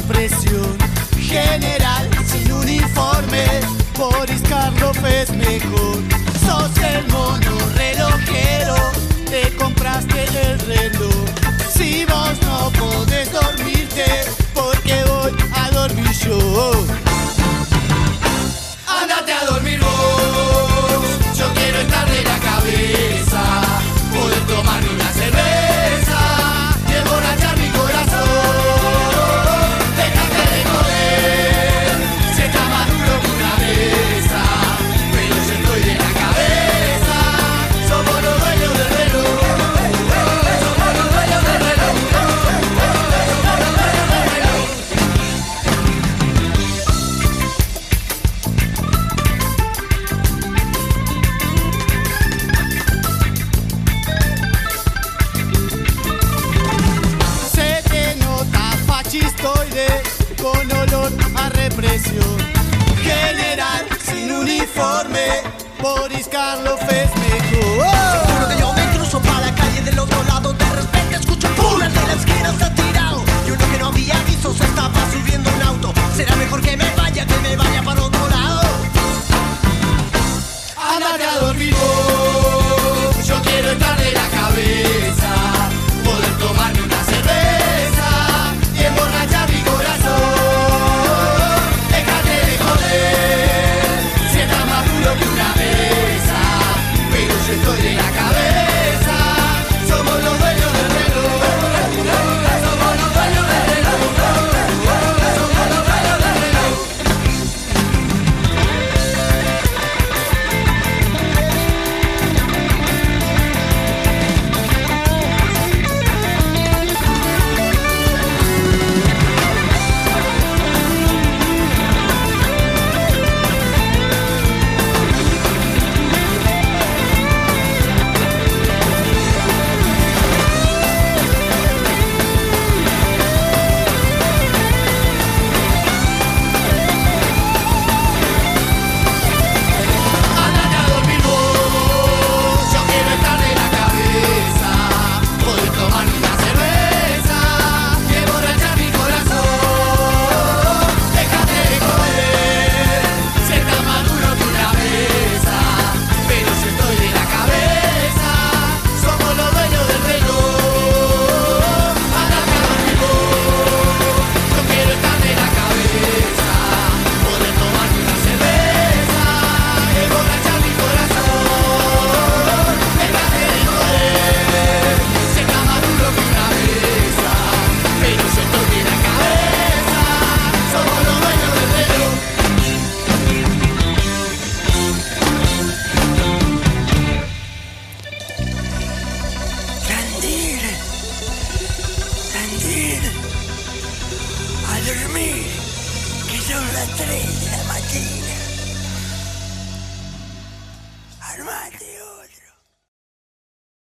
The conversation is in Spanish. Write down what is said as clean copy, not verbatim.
represión. General sin uniforme, Boris Karloff es mejor. Sos el mono relojero, te compraste el reloj. Si vos no podés dormirte, porque voy a dormir yo. Andate a dormir vos, yo quiero estar de la cabeza, poder tomarme una cerveza y emborrachar mi corazón. Déjate de joder, si está más duro que una mesa, pero yo estoy de la cabeza, somos los dueños del reloj, somos los dueños del reloj, somos los dueños del reloj. Se te nota fascistoide con olor a represión. General sin uniforme, Boris Karloff es mejor. Seguro que yo me cruzo para la calle del otro lado. De repente escucho ¡pum! El de la esquina se ha tirado. Y uno que no había visto se estaba subiendo un auto. Será mejor que me vaya para otro lado. Andate a dormir vos, yo quiero estar de la cabeza, poder tomarme una cerveza y emborrachar mi corazón. Déjate de joder, si está más duro que una mesa, pero yo estoy de la cabeza, somos los dueños del reloj, somos los dueños del reloj, somos los dueños del reloj. Andate a dormir vos, yo quiero estar de la cabeza, poder tomar una cerveza y emborrachar mi corazón. Déjate de joder, si está más duro que una mesa, pero yo estoy de la cabeza, somos los dueños del reloj. Andate a dormir vos, yo quiero estar de la cabeza, poder tomarme una cerveza y emborrachar mi corazón. Déjate de joder, si está más duro que una mesa, pero yo estoy de la cabeza, somos los dueños del reloj. Candil, Candil, a dormir, que son las 3.